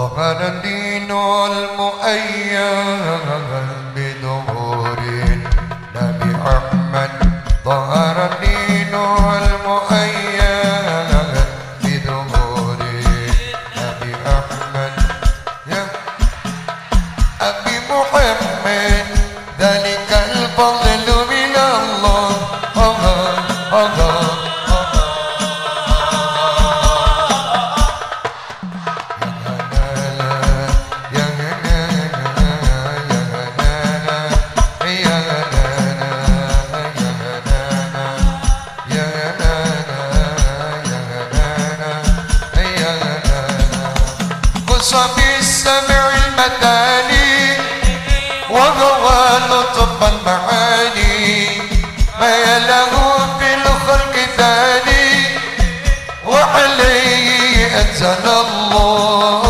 ظهر الدين المؤيد بظهور النبي أحمد ظهر الدين المؤيد بظهور النبي أحمد يا أبي محمد ذلك الفضل من الله بالسمع المتاني وهو لطف المعاني ما له في الخلق ثاني وعليه أنزل الله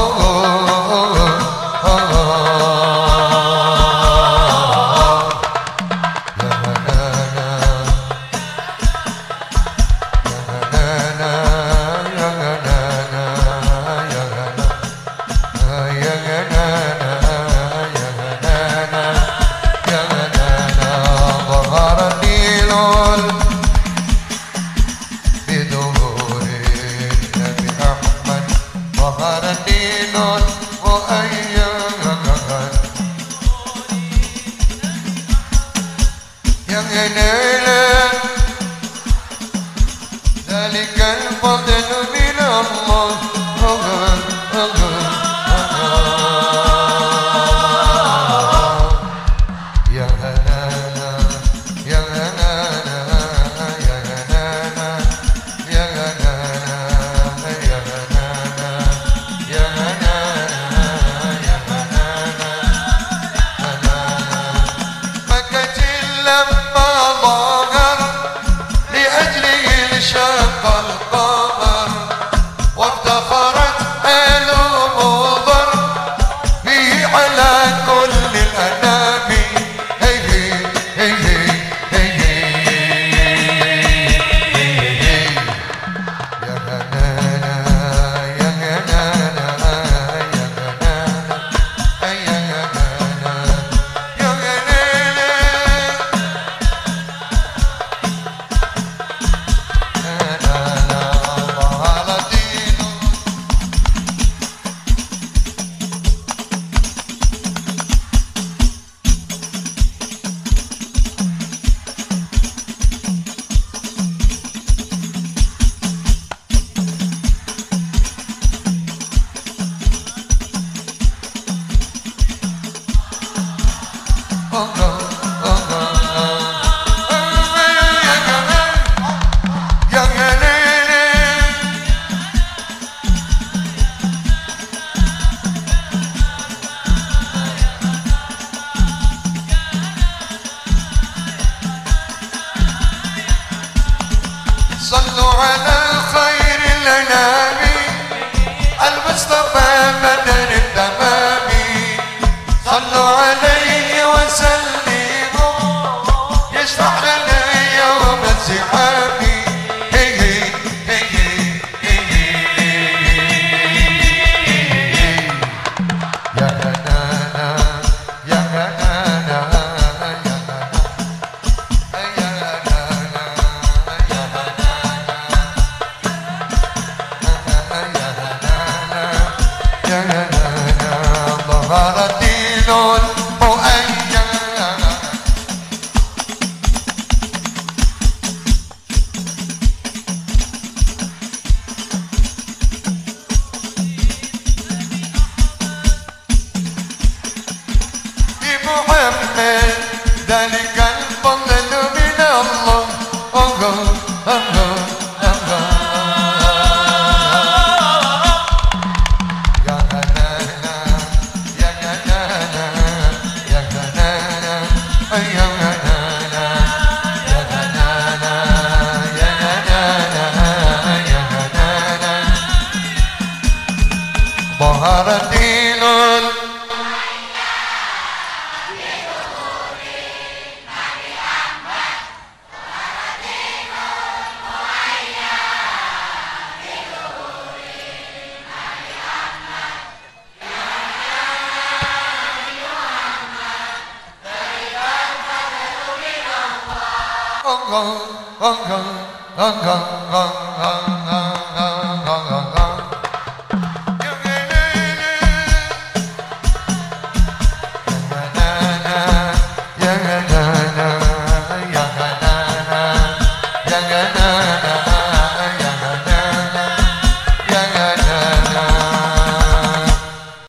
ذلك الفضل من الله يا هنانا يا هنانا يا هنانا يا هنانا يا هنانا يا هنانا يا هنانا مكة لما ظهر لأجله انشق القمر وافتخرت آل مضر به على كل الأنام هي هي هي هي يا هنانا يا هنانا يا هنانا يا هنانا يا هنانا صلوا على خير الأنام المصطفى بدر التمام صلوا عليه وسلموا يشفع لنا يوم الزحام هي هي هي يا هنانا يا هنانا ظهر الدين المؤيد بمحمد ذلك الفضل من الله ظهر الدين Allah Allah Allah Allah Allah